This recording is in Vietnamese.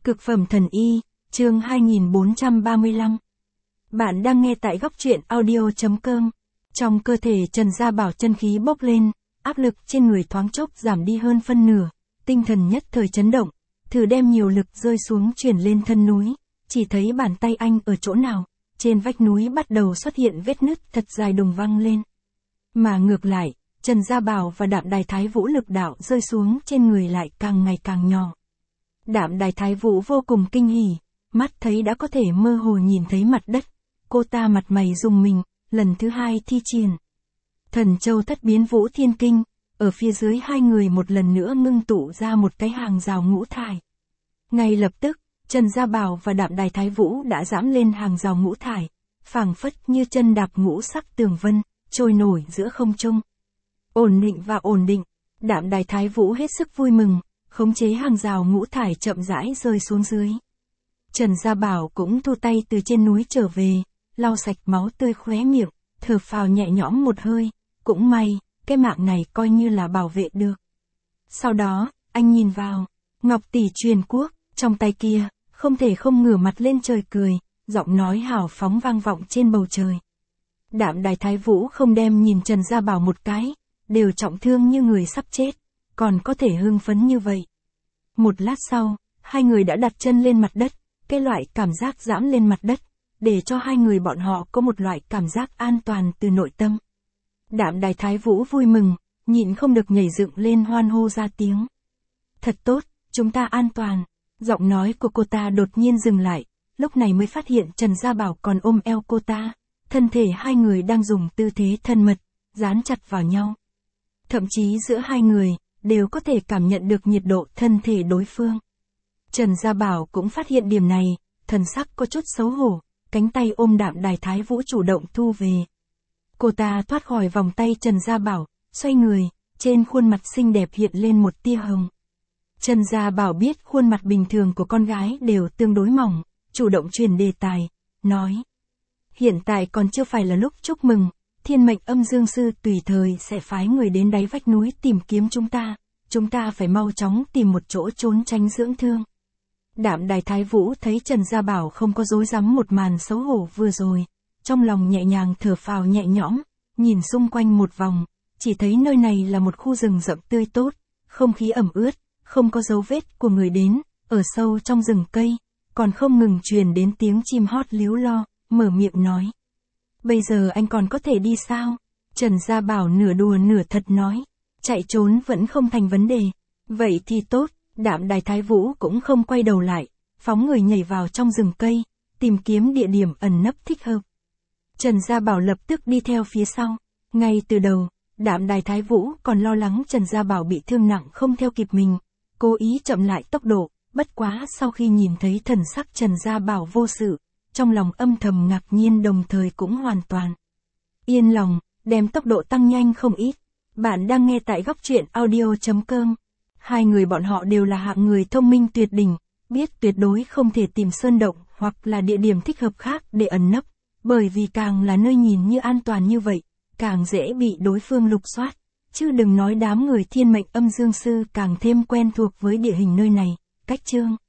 Cực phẩm thần y, chương 2435. Bạn đang nghe tại góc truyện audio.com. Trong cơ thể Trần Gia Bảo chân khí bốc lên, áp lực trên người thoáng chốc giảm đi hơn phân nửa, tinh thần nhất thời chấn động, thử đem nhiều lực rơi xuống chuyển lên thân núi, chỉ thấy bàn tay anh ở chỗ nào, trên vách núi bắt đầu xuất hiện vết nứt thật dài đùng văng lên. Mà ngược lại, Trần Gia Bảo và Đạm Đài Thái Vũ lực đạo rơi xuống trên người lại càng ngày càng nhỏ. Đạm Đài Thái Vũ vô cùng kinh hỉ, mắt thấy đã có thể mơ hồ nhìn thấy mặt đất, cô ta mặt mày rùng mình, lần thứ hai thi triển Thần Châu Thất Biến Vũ Thiên Kinh, ở phía dưới hai người một lần nữa ngưng tụ ra một cái hàng rào ngũ thải. Ngay lập tức, Trần Gia Bảo và Đạm Đài Thái Vũ đã giẫm lên hàng rào ngũ thải, phảng phất như chân đạp ngũ sắc tường vân, trôi nổi giữa không trung. Ổn định và ổn định, Đạm Đài Thái Vũ hết sức vui mừng, khống chế hàng rào ngũ thải chậm rãi rơi xuống dưới. Trần Gia Bảo cũng thu tay từ trên núi trở về, lau sạch máu tươi khóe miệng, thở phào nhẹ nhõm một hơi, cũng may, cái mạng này coi như là bảo vệ được. Sau đó, anh nhìn vào, Ngọc Tỷ Truyền Quốc, trong tay kia, không thể không ngửa mặt lên trời cười, giọng nói hào phóng vang vọng trên bầu trời. Đạm Đài Thái Vũ không đem nhìn Trần Gia Bảo một cái, đều trọng thương như người sắp chết, còn có thể hưng phấn như vậy. Một lát sau, hai người đã đặt chân lên mặt đất, cái loại cảm giác giẫm lên mặt đất, để cho hai người bọn họ có một loại cảm giác an toàn từ nội tâm. Đạm Đài Thái Vũ vui mừng, nhịn không được nhảy dựng lên hoan hô ra tiếng. Thật tốt, chúng ta an toàn. Giọng nói của cô ta đột nhiên dừng lại, lúc này mới phát hiện Trần Gia Bảo còn ôm eo cô ta, thân thể hai người đang dùng tư thế thân mật, dán chặt vào nhau. Thậm chí giữa hai người, đều có thể cảm nhận được nhiệt độ thân thể đối phương. Trần Gia Bảo cũng phát hiện điểm này, thần sắc có chút xấu hổ, cánh tay ôm Đạm Đài Thái Vũ chủ động thu về. Cô ta thoát khỏi vòng tay Trần Gia Bảo, xoay người, trên khuôn mặt xinh đẹp hiện lên một tia hồng. Trần Gia Bảo biết khuôn mặt bình thường của con gái đều tương đối mỏng, chủ động truyền đề tài, nói. Hiện tại còn chưa phải là lúc chúc mừng, Thiên Mệnh Âm Dương Sư tùy thời sẽ phái người đến đáy vách núi tìm kiếm chúng ta phải mau chóng tìm một chỗ trốn tránh dưỡng thương. Đạm Đài Thái Vũ thấy Trần Gia Bảo không có dối rắm một màn xấu hổ vừa rồi, trong lòng nhẹ nhàng thở phào nhẹ nhõm, nhìn xung quanh một vòng, chỉ thấy nơi này là một khu rừng rậm tươi tốt, không khí ẩm ướt, không có dấu vết của người đến, ở sâu trong rừng cây, còn không ngừng truyền đến tiếng chim hót líu lo, mở miệng nói. Bây giờ anh còn có thể đi sao? Trần Gia Bảo nửa đùa nửa thật nói, chạy trốn vẫn không thành vấn đề. Vậy thì tốt, Đạm Đài Thái Vũ cũng không quay đầu lại, phóng người nhảy vào trong rừng cây, tìm kiếm địa điểm ẩn nấp thích hợp. Trần Gia Bảo lập tức đi theo phía sau. Ngay từ đầu, Đạm Đài Thái Vũ còn lo lắng Trần Gia Bảo bị thương nặng không theo kịp mình, cố ý chậm lại tốc độ, bất quá sau khi nhìn thấy thần sắc Trần Gia Bảo vô sự, trong lòng âm thầm ngạc nhiên đồng thời cũng hoàn toàn yên lòng, đem tốc độ tăng nhanh không ít. Bạn đang nghe tại góc truyện audio.com. Hai người bọn họ đều là hạng người thông minh tuyệt đỉnh, biết tuyệt đối không thể tìm sơn động hoặc là địa điểm thích hợp khác để ẩn nấp, bởi vì càng là nơi nhìn như an toàn như vậy, càng dễ bị đối phương lục soát, chứ đừng nói đám người Thiên Mệnh Âm Dương Sư càng thêm quen thuộc với địa hình nơi này. Cách chương